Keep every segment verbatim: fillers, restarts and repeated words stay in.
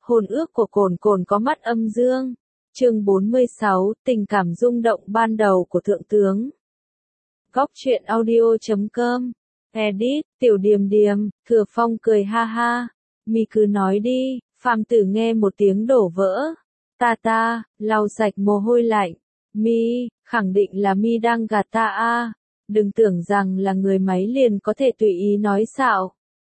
Hôn ước của Cồn Cồn có mắt âm dương. Chương bốn mươi sáu, tình cảm rung động ban đầu của thượng tướng. Góc truyện audio chấm com. Edit, Tiểu Điềm Điềm, Thừa Phong cười ha ha. Mi cứ nói đi. Phàm Tử nghe một tiếng đổ vỡ. Ta ta, lau sạch mồ hôi lạnh. Mi, khẳng định là Mi đang gạt ta a. Đừng tưởng rằng là người máy liền có thể tùy ý nói xạo.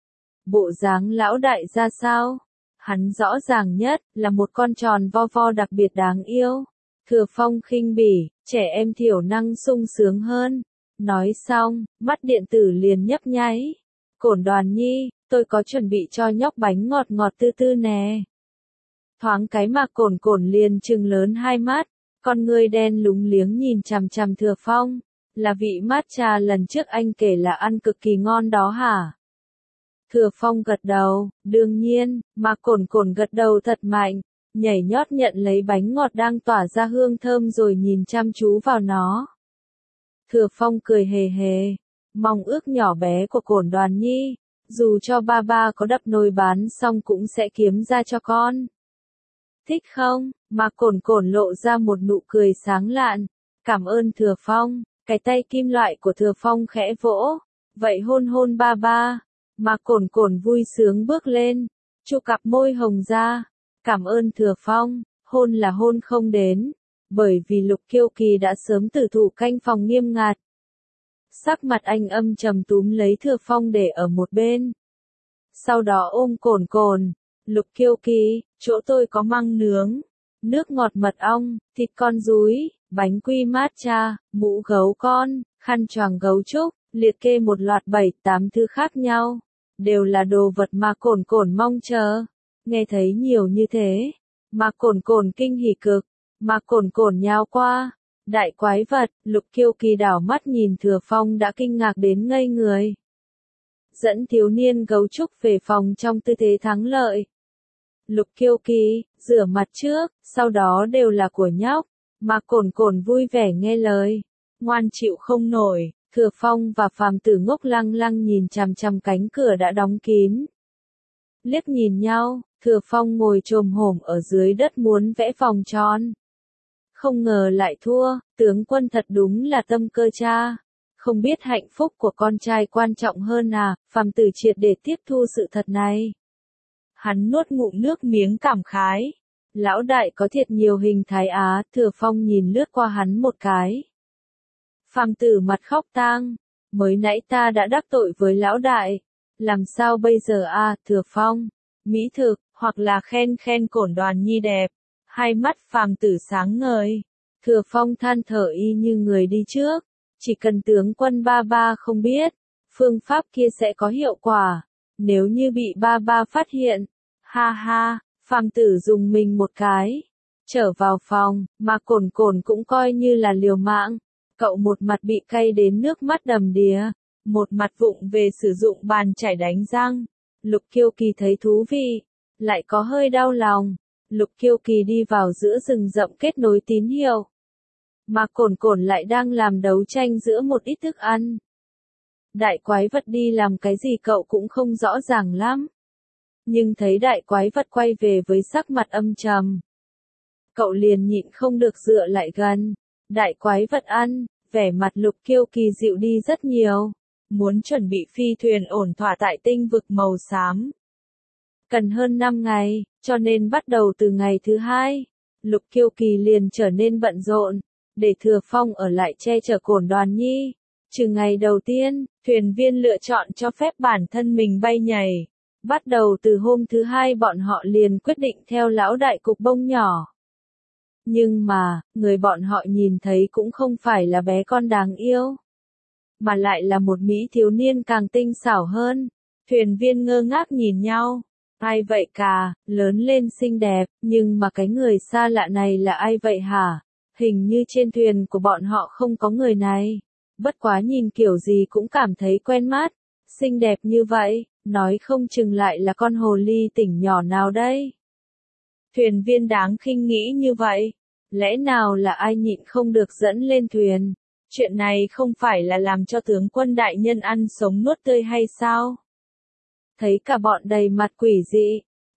Bộ dáng lão đại ra sao? Hắn rõ ràng nhất là một con tròn vo vo đặc biệt đáng yêu. Thừa Phong khinh bỉ, trẻ em thiểu năng sung sướng hơn. Nói xong, mắt điện tử liền nhấp nháy. Cổn Đoàn Nhi, tôi có chuẩn bị cho nhóc bánh ngọt ngọt tư tư nè. Thoáng cái mà Cổn Cổn liền trừng lớn hai mắt, con ngươi đen lúng liếng nhìn chằm chằm Thừa Phong. Là vị matcha lần trước anh kể là ăn cực kỳ ngon đó hả? Thừa Phong gật đầu, đương nhiên, mà Cổn Cổn gật đầu thật mạnh, nhảy nhót nhận lấy bánh ngọt đang tỏa ra hương thơm rồi nhìn chăm chú vào nó. Thừa Phong cười hề hề, mong ước nhỏ bé của Cổn Đoàn Nhi, dù cho ba ba có đập nồi bán xong cũng sẽ kiếm ra cho con. Thích không? Mà Cổn Cổn lộ ra một nụ cười sáng lạn, cảm ơn Thừa Phong, cái tay kim loại của Thừa Phong khẽ vỗ, vậy hôn hôn ba ba. Mà Cổn Cổn vui sướng bước lên, chu cặp môi hồng ra, cảm ơn Thừa Phong, hôn là hôn không đến, bởi vì Lục Kiêu Kỳ đã sớm tử thủ canh phòng nghiêm ngặt. Sắc mặt anh âm trầm túm lấy Thừa Phong để ở một bên. Sau đó ôm Cổn Cổn, Lục Kiêu Kỳ, chỗ tôi có măng nướng, nước ngọt mật ong, thịt con rúi, bánh quy matcha, mũ gấu con, khăn choàng gấu trúc, liệt kê một loạt bảy tám thứ khác nhau. Đều là đồ vật mà Cổn Cổn mong chờ. Nghe thấy nhiều như thế, mà Cổn Cổn kinh hỉ cực, mà Cổn Cổn nhào qua. Đại quái vật, Lục Kiêu Kỳ đảo mắt nhìn Thừa Phong đã kinh ngạc đến ngây người. Dẫn thiếu niên gấu trúc về phòng trong tư thế thắng lợi. Lục Kiêu Kỳ, rửa mặt trước, sau đó đều là của nhóc, mà Cổn Cổn vui vẻ nghe lời, ngoan chịu không nổi. Thừa Phong và Phàm Tử ngốc lăng lăng nhìn chằm chằm cánh cửa đã đóng kín. Liếc nhìn nhau, Thừa Phong ngồi chồm hổm ở dưới đất muốn vẽ vòng tròn. Không ngờ lại thua, tướng quân thật đúng là tâm cơ cha. Không biết hạnh phúc của con trai quan trọng hơn à, Phàm Tử triệt để tiếp thu sự thật này. Hắn nuốt ngụm nước miếng cảm khái. Lão đại có thiệt nhiều hình thái á, Thừa Phong nhìn lướt qua hắn một cái. Phàm Tử mặt khóc tang, mới nãy ta đã đắc tội với lão đại, làm sao bây giờ a? À, Thừa Phong, mỹ thực, hoặc là khen khen Cổn Đoàn Nhi đẹp. Hai mắt Phàm Tử sáng ngời, Thừa Phong than thở y như người đi trước, chỉ cần tướng quân ba ba không biết, phương pháp kia sẽ có hiệu quả, nếu như bị ba ba phát hiện. Ha ha, Phàm Tử dùng mình một cái, trở vào phòng, mà Cổn Cổn cũng coi như là liều mạng. Cậu một mặt bị cay đến nước mắt đầm đìa, một mặt vụng về sử dụng bàn chải đánh răng. Lục Kiêu Kỳ thấy thú vị, lại có hơi đau lòng. Lục Kiêu Kỳ đi vào giữa rừng rậm kết nối tín hiệu. Mà Cổn Cổn lại đang làm đấu tranh giữa một ít thức ăn. Đại quái vật đi làm cái gì cậu cũng không rõ ràng lắm. Nhưng thấy đại quái vật quay về với sắc mặt âm trầm. Cậu liền nhịn không được dựa lại gần. Đại quái vật ăn, vẻ mặt Lục Kiêu Kỳ dịu đi rất nhiều, muốn chuẩn bị phi thuyền ổn thỏa tại tinh vực màu xám. Cần hơn năm ngày, cho nên bắt đầu từ ngày thứ hai, Lục Kiêu Kỳ liền trở nên bận rộn, để Thừa Phong ở lại che chở Cổn Đoàn Nhi. Trừ ngày đầu tiên, thuyền viên lựa chọn cho phép bản thân mình bay nhảy. Bắt đầu từ hôm thứ hai bọn họ liền quyết định theo lão đại cục bông nhỏ. Nhưng mà, người bọn họ nhìn thấy cũng không phải là bé con đáng yêu, mà lại là một mỹ thiếu niên càng tinh xảo hơn. Thuyền viên ngơ ngác nhìn nhau, ai vậy cả, lớn lên xinh đẹp, nhưng mà cái người xa lạ này là ai vậy hả? Hình như trên thuyền của bọn họ không có người này, bất quá nhìn kiểu gì cũng cảm thấy quen mắt, xinh đẹp như vậy, nói không chừng lại là con hồ ly tỉnh nhỏ nào đây. Thuyền viên đáng khinh nghĩ như vậy, lẽ nào là ai nhịn không được dẫn lên thuyền, chuyện này không phải là làm cho tướng quân đại nhân ăn sống nuốt tươi hay sao? Thấy cả bọn đầy mặt quỷ dị,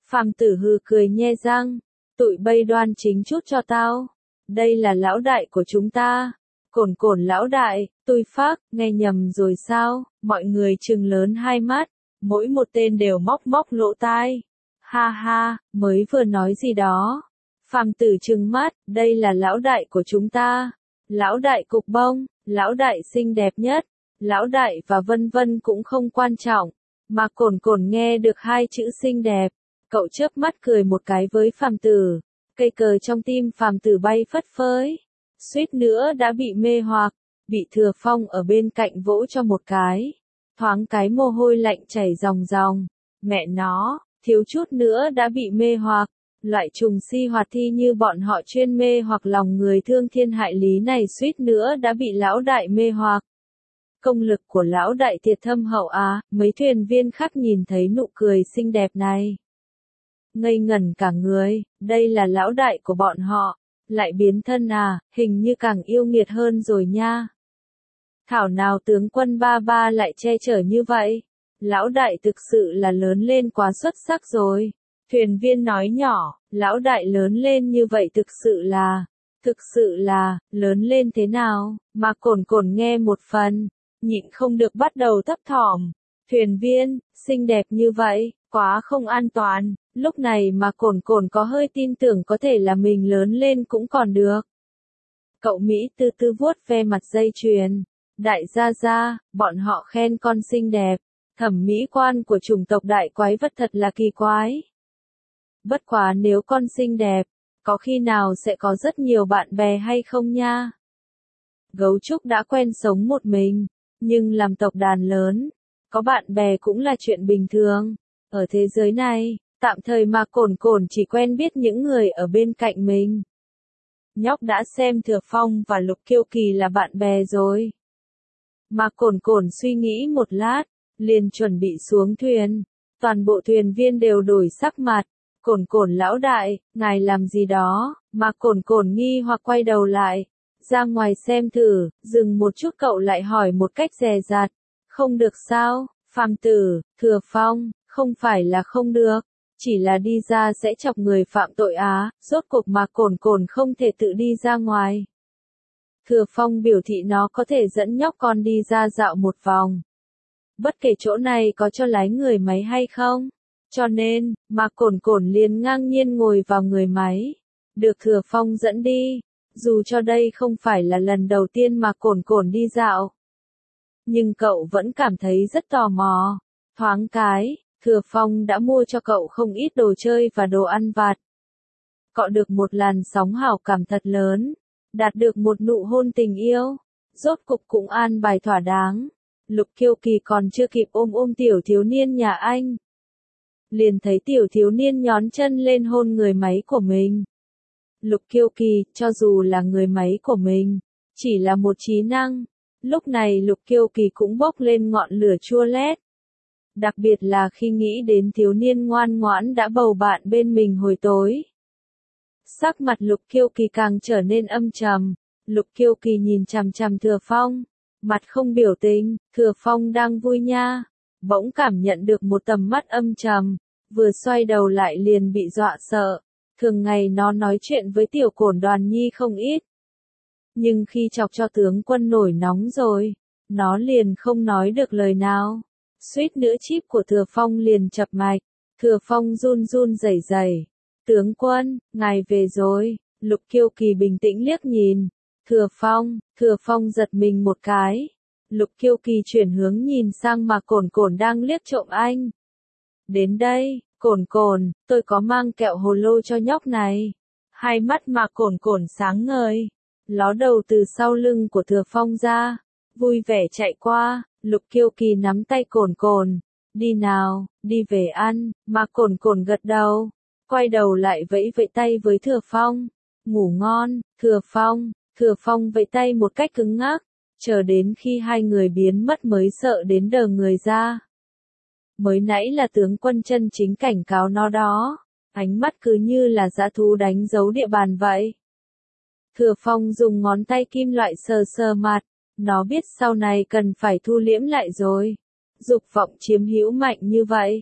Phàm tử hừ cười nhe răng, tụi bay đoan chính chút cho tao. Đây là lão đại của chúng ta. Cồn cồn lão đại, tôi phác, nghe nhầm rồi sao? Mọi người trừng lớn hai mắt, mỗi một tên đều móc móc lỗ tai. Ha ha, mới vừa nói gì đó? Phàm tử trừng mắt, đây là lão đại của chúng ta. Lão đại cục bông, lão đại xinh đẹp nhất, lão đại và vân vân cũng không quan trọng. Mà cồn cồn nghe được hai chữ xinh đẹp, cậu chớp mắt cười một cái với phàm tử. Cây cờ trong tim phàm tử bay phất phới, suýt nữa đã bị mê hoặc, bị Thừa Phong ở bên cạnh vỗ cho một cái. Thoáng cái mồ hôi lạnh chảy ròng ròng, mẹ nó, thiếu chút nữa đã bị mê hoặc. Loại trùng si hoạt thi như bọn họ chuyên mê hoặc lòng người thương thiên hại lý này suýt nữa đã bị lão đại mê hoặc. Công lực của lão đại thiệt thâm hậu á, mấy thuyền viên khác nhìn thấy nụ cười xinh đẹp này. Ngây ngẩn cả người, đây là lão đại của bọn họ, lại biến thân à, hình như càng yêu nghiệt hơn rồi nha. Thảo nào tướng quân ba ba lại che chở như vậy, lão đại thực sự là lớn lên quá xuất sắc rồi. Thuyền viên nói nhỏ, lão đại lớn lên như vậy thực sự là, thực sự là, lớn lên thế nào, mà cồn cồn nghe một phần, nhịn không được bắt đầu thấp thỏm. Thuyền viên, xinh đẹp như vậy, quá không an toàn, lúc này mà cồn cồn có hơi tin tưởng có thể là mình lớn lên cũng còn được. Cậu Mỹ từ từ vuốt ve mặt dây chuyền, đại gia gia, bọn họ khen con xinh đẹp, thẩm mỹ quan của chủng tộc đại quái vật thật là kỳ quái. Bất quá nếu con xinh đẹp, có khi nào sẽ có rất nhiều bạn bè hay không nha? Gấu trúc đã quen sống một mình, nhưng làm tộc đàn lớn, có bạn bè cũng là chuyện bình thường. Ở thế giới này, tạm thời mà cồn cồn chỉ quen biết những người ở bên cạnh mình. Nhóc đã xem Thừa Phong và Lục Kiêu Kỳ là bạn bè rồi. Mà cồn cồn suy nghĩ một lát, liền chuẩn bị xuống thuyền. Toàn bộ thuyền viên đều đổi sắc mặt. Cồn cồn lão đại, ngài làm gì đó, mà cồn cồn nghi hoặc quay đầu lại. Ra ngoài xem thử, dừng một chút cậu lại hỏi một cách dè dặt. Không được sao, phàm tử, Thừa Phong, không phải là không được, chỉ là đi ra sẽ chọc người phạm tội á, rốt cuộc mà cồn cồn không thể tự đi ra ngoài. Thừa Phong biểu thị nó có thể dẫn nhóc con đi ra dạo một vòng. Bất kể chỗ này có cho lái người máy hay không. Cho nên, mà cồn cồn liền ngang nhiên ngồi vào người máy. Được Thừa Phong dẫn đi. Dù cho đây không phải là lần đầu tiên mà cồn cồn đi dạo. Nhưng cậu vẫn cảm thấy rất tò mò. Thoáng cái, Thừa Phong đã mua cho cậu không ít đồ chơi và đồ ăn vặt. Cọ được một làn sóng hảo cảm thật lớn. Đạt được một nụ hôn tình yêu. Rốt cục cũng an bài thỏa đáng. Lục Kiêu Kỳ còn chưa kịp ôm ôm tiểu thiếu niên nhà anh. Liền thấy tiểu thiếu niên nhón chân lên hôn người máy của mình. Lục Kiêu Kỳ, cho dù là người máy của mình, chỉ là một trí năng. Lúc này Lục Kiêu Kỳ cũng bốc lên ngọn lửa chua lét. Đặc biệt là khi nghĩ đến thiếu niên ngoan ngoãn đã bầu bạn bên mình hồi tối. Sắc mặt Lục Kiêu Kỳ càng trở nên âm trầm. Lục Kiêu Kỳ nhìn chằm chằm Thừa Phong, mặt không biểu tình, Thừa Phong đang vui nha. Bỗng cảm nhận được một tầm mắt âm trầm, vừa xoay đầu lại liền bị dọa sợ. Thường ngày nó nói chuyện với tiểu cổn Đoàn Nhi không ít. Nhưng khi chọc cho tướng quân nổi nóng rồi, nó liền không nói được lời nào. Suýt nữa chip của Thừa Phong liền chập mạch. Thừa Phong run run rẩy rẩy. Tướng quân, ngài về rồi. Lục Kiêu Kỳ bình tĩnh liếc nhìn. Thừa Phong, Thừa Phong giật mình một cái. Lục Kiêu Kỳ chuyển hướng nhìn sang mà cồn cồn đang liếc trộm anh. Đến đây, cồn cồn, tôi có mang kẹo hồ lô cho nhóc này. Hai mắt mà cồn cồn sáng ngời. Ló đầu từ sau lưng của Thừa Phong ra. Vui vẻ chạy qua, Lục Kiêu Kỳ nắm tay cồn cồn. Đi nào, đi về ăn, mà cồn cồn gật đầu. Quay đầu lại vẫy vẫy tay với Thừa Phong. Ngủ ngon, Thừa Phong. Thừa Phong vẫy tay một cách cứng ngắc. Chờ đến khi hai người biến mất mới sợ đến đờ người ra. Mới nãy là tướng quân chân chính cảnh cáo nó đó. Ánh mắt cứ như là dã thú đánh dấu địa bàn vậy. Thừa Phong dùng ngón tay kim loại sờ sờ mặt. Nó biết sau này cần phải thu liễm lại rồi. Dục vọng chiếm hữu mạnh như vậy.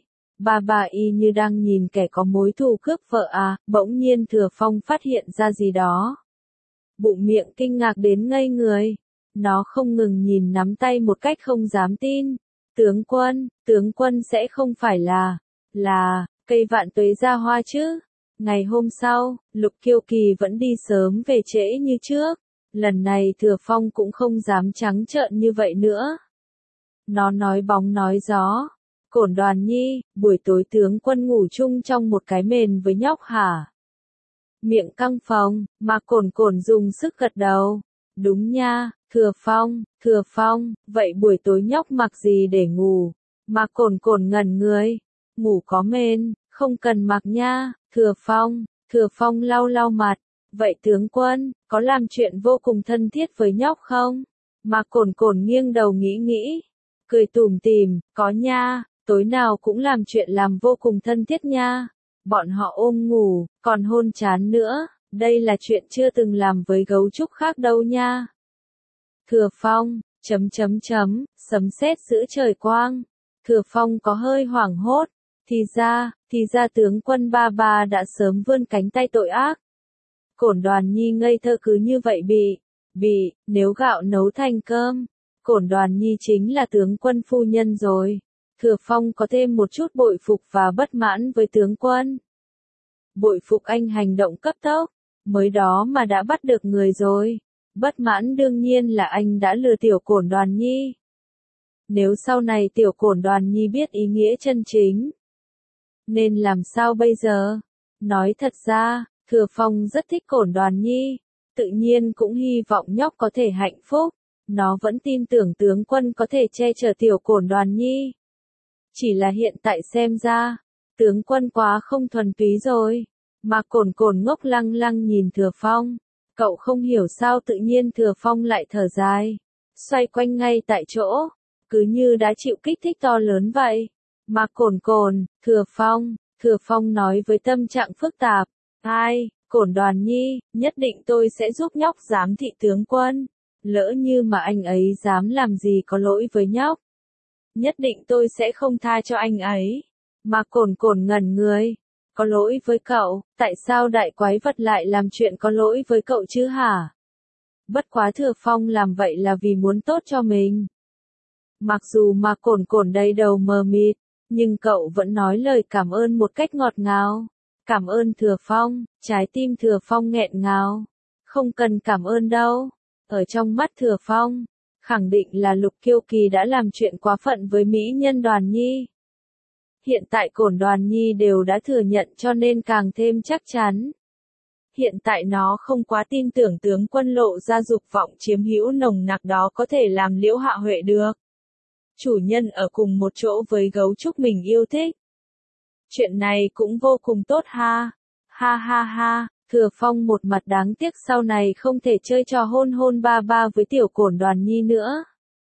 Ba bà y như đang nhìn kẻ có mối thù cướp vợ à, bỗng nhiên Thừa Phong phát hiện ra gì đó. Bụng miệng kinh ngạc đến ngây người. Nó không ngừng nhìn nắm tay một cách không dám tin. Tướng quân, tướng quân sẽ không phải là, là, cây vạn tuế ra hoa chứ? Ngày hôm sau, Lục Kiêu Kỳ vẫn đi sớm về trễ như trước. Lần này Thừa Phong cũng không dám trắng trợn như vậy nữa. Nó nói bóng nói gió. Cổn Đoàn Nhi, buổi tối tướng quân ngủ chung trong một cái mền với nhóc hả? Miệng căng phồng, mà Cổn Cổn dùng sức gật đầu. Đúng nha, Thừa Phong, Thừa Phong, vậy buổi tối nhóc mặc gì để ngủ? Mà Cổn Cổn ngẩn người. Ngủ có mền, không cần mặc nha, Thừa Phong. Thừa Phong lau lau mặt. Vậy tướng quân, có làm chuyện vô cùng thân thiết với nhóc không? Mà Cổn Cổn nghiêng đầu nghĩ nghĩ. Cười tủm tỉm, có nha, tối nào cũng làm chuyện làm vô cùng thân thiết nha. Bọn họ ôm ngủ, còn hôn chán nữa, đây là chuyện chưa từng làm với gấu trúc khác đâu nha. Thừa Phong, chấm chấm chấm, sấm sét giữa trời quang. Thừa Phong có hơi hoảng hốt, thì ra, thì ra tướng quân ba ba đã sớm vươn cánh tay tội ác. Cổn Đoàn Nhi ngây thơ cứ như vậy bị, bị, nếu gạo nấu thành cơm, Cổn Đoàn Nhi chính là tướng quân phu nhân rồi. Thừa Phong có thêm một chút bội phục và bất mãn với tướng quân. Bội phục anh hành động cấp tốc, mới đó mà đã bắt được người rồi. Bất mãn đương nhiên là anh đã lừa tiểu Cổn Đoàn Nhi. Nếu sau này tiểu Cổn Đoàn Nhi biết ý nghĩa chân chính, nên làm sao bây giờ? Nói thật ra, Thừa Phong rất thích Cổn Đoàn Nhi, tự nhiên cũng hy vọng nhóc có thể hạnh phúc. Nó vẫn tin tưởng tướng quân có thể che chở tiểu Cổn Đoàn Nhi. Chỉ là hiện tại xem ra, tướng quân quá không thuần túy rồi. Mà Cổn Cổn ngốc lăng lăng nhìn Thừa Phong. Cậu không hiểu sao tự nhiên Thừa Phong lại thở dài. Xoay quanh ngay tại chỗ. Cứ như đã chịu kích thích to lớn vậy. Mà Cổn Cổn, Thừa Phong, Thừa Phong nói với tâm trạng phức tạp. Ai, Cổn Đoàn Nhi, nhất định tôi sẽ giúp nhóc giám thị tướng quân. Lỡ như mà anh ấy dám làm gì có lỗi với nhóc, nhất định tôi sẽ không tha cho anh ấy. Mà Cổn Cổn ngẩn người. Có lỗi với cậu, tại sao đại quái vật lại làm chuyện có lỗi với cậu chứ hả? Bất quá Thừa Phong làm vậy là vì muốn tốt cho mình. Mặc dù mà Cổn Cổn đầy đầu mờ mịt, nhưng cậu vẫn nói lời cảm ơn một cách ngọt ngào. Cảm ơn Thừa Phong, trái tim Thừa Phong nghẹn ngào. Không cần cảm ơn đâu. Ở trong mắt Thừa Phong, khẳng định là Lục Kiêu Kỳ đã làm chuyện quá phận với mỹ nhân Đoàn Nhi. Hiện tại Cổn Đoàn Nhi đều đã thừa nhận cho nên càng thêm chắc chắn. Hiện tại nó không quá tin tưởng tướng quân lộ ra dục vọng chiếm hữu nồng nặc đó có thể làm Liễu Hạ Huệ được. Chủ nhân ở cùng một chỗ với gấu trúc mình yêu thích. Chuyện này cũng vô cùng tốt ha. Ha ha ha. Thừa Phong một mặt đáng tiếc sau này không thể chơi trò hôn hôn ba ba với tiểu Cổn Đoàn Nhi nữa.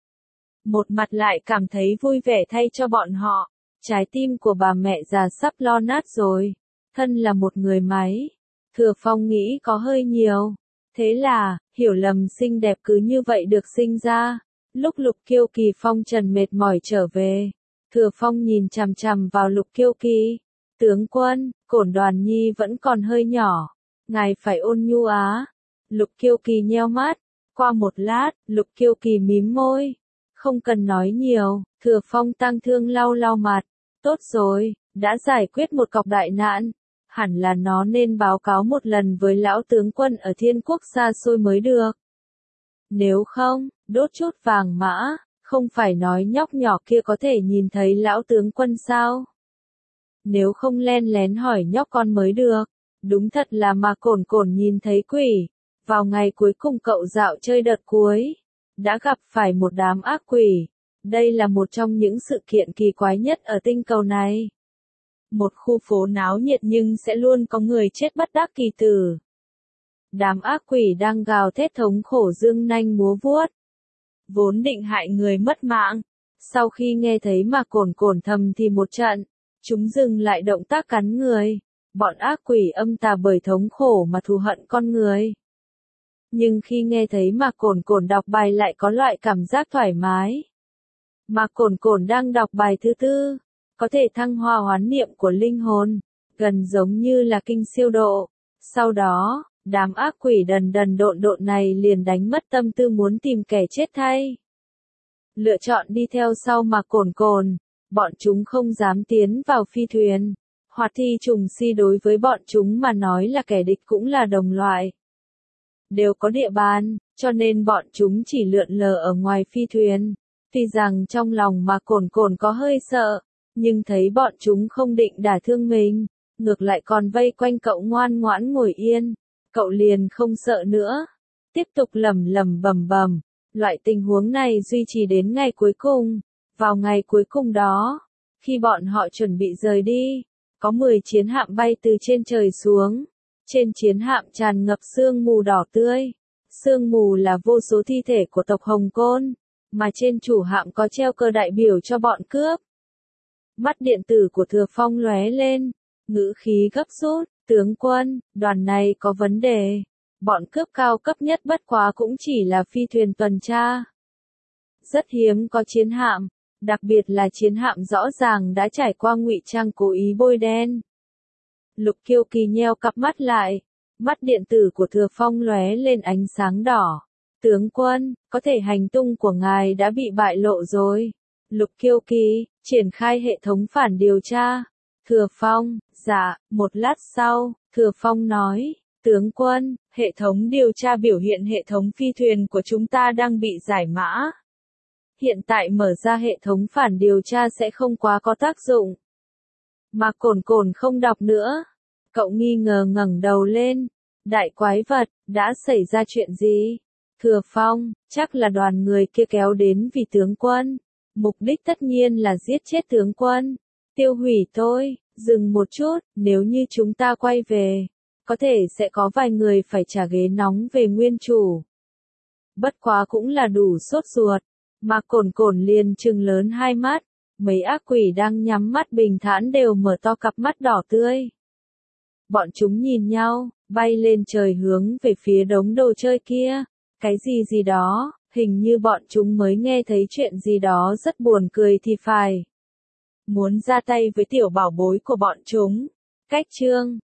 Một mặt lại cảm thấy vui vẻ thay cho bọn họ. Trái tim của bà mẹ già sắp lo nát rồi. Thân là một người máy. Thừa Phong nghĩ có hơi nhiều. Thế là, hiểu lầm xinh đẹp cứ như vậy được sinh ra. Lúc Lục Kiêu Kỳ phong trần mệt mỏi trở về. Thừa Phong nhìn chằm chằm vào Lục Kiêu Kỳ. Tướng quân, Cổn Đoàn Nhi vẫn còn hơi nhỏ. Ngài phải ôn nhu á. Lục Kiêu Kỳ nheo mắt. Qua một lát, Lục Kiêu Kỳ mím môi. Không cần nói nhiều, Thừa Phong tang thương lau lau mặt. Tốt rồi, đã giải quyết một cọc đại nạn. Hẳn là nó nên báo cáo một lần với lão tướng quân ở thiên quốc xa xôi mới được. Nếu không, đốt chút vàng mã, không phải nói nhóc nhỏ kia có thể nhìn thấy lão tướng quân sao? Nếu không len lén hỏi nhóc con mới được. Đúng thật là mà Cổn Cổn nhìn thấy quỷ. Vào ngày cuối cùng cậu dạo chơi đợt cuối, đã gặp phải một đám ác quỷ. Đây là một trong những sự kiện kỳ quái nhất ở tinh cầu này. Một khu phố náo nhiệt nhưng sẽ luôn có người chết bất đắc kỳ tử. Đám ác quỷ đang gào thét thống khổ dương nanh múa vuốt. Vốn định hại người mất mạng. Sau khi nghe thấy mà Cổn Cổn thầm thì một trận, chúng dừng lại động tác cắn người. Bọn ác quỷ âm tà bởi thống khổ mà thù hận con người. Nhưng khi nghe thấy mà Cổn Cổn đọc bài lại có loại cảm giác thoải mái. Mà Cổn Cổn đang đọc bài thứ tư. có thể thăng hoa hoán niệm của linh hồn, gần giống như là kinh siêu độ. Sau đó, đám ác quỷ đần đần độn độn này liền đánh mất tâm tư muốn tìm kẻ chết thay. Lựa chọn đi theo sau mà cồn cồn, bọn chúng không dám tiến vào phi thuyền. Hoạt thi trùng si đối với bọn chúng mà nói là kẻ địch cũng là đồng loại. Đều có địa bàn, cho nên bọn chúng chỉ lượn lờ ở ngoài phi thuyền. Tuy rằng trong lòng mà cồn cồn có hơi sợ, nhưng thấy bọn chúng không định đả thương mình, ngược lại còn vây quanh cậu ngoan ngoãn ngồi yên, cậu liền không sợ nữa. Tiếp tục lẩm lẩm bẩm bẩm, loại tình huống này duy trì đến ngày cuối cùng. Vào ngày cuối cùng đó, khi bọn họ chuẩn bị rời đi, có mười chiến hạm bay từ trên trời xuống. Trên chiến hạm tràn ngập sương mù đỏ tươi. Sương mù là vô số thi thể của tộc Hồng Côn, mà trên chủ hạm có treo cờ đại biểu cho bọn cướp. Mắt điện tử của Thừa Phong lóe lên, ngữ khí gấp rút, tướng quân, đoàn này có vấn đề. Bọn cướp cao cấp nhất bất quá cũng chỉ là phi thuyền tuần tra. Rất hiếm có chiến hạm, đặc biệt là chiến hạm rõ ràng đã trải qua ngụy trang cố ý bôi đen. Lục Kiêu Kỳ nheo cặp mắt lại, mắt điện tử của Thừa Phong lóe lên ánh sáng đỏ. Tướng quân, có thể hành tung của ngài đã bị bại lộ rồi. Lục Kiêu Kỳ, triển khai hệ thống phản điều tra. Thừa Phong, dạ, một lát sau, Thừa Phong nói, tướng quân, hệ thống điều tra biểu hiện hệ thống phi thuyền của chúng ta đang bị giải mã. Hiện tại mở ra hệ thống phản điều tra sẽ không quá có tác dụng. Mà cồn cồn không đọc nữa. Cậu nghi ngờ ngẩng đầu lên. Đại quái vật, đã xảy ra chuyện gì? Thừa Phong, chắc là đoàn người kia kéo đến vì tướng quân. Mục đích tất nhiên là giết chết tướng quân. Tiêu hủy tôi, dừng một chút, nếu như chúng ta quay về, có thể sẽ có vài người phải trả ghế nóng về nguyên chủ. Bất quá cũng là đủ sốt ruột. Mà cồn cồn liền trừng lớn hai mắt. Mấy ác quỷ đang nhắm mắt bình thản đều mở to cặp mắt đỏ tươi. Bọn chúng nhìn nhau, bay lên trời hướng về phía đống đồ chơi kia. Cái gì gì đó, hình như bọn chúng mới nghe thấy chuyện gì đó rất buồn cười thì phải. Muốn ra tay với tiểu bảo bối của bọn chúng. Cách chương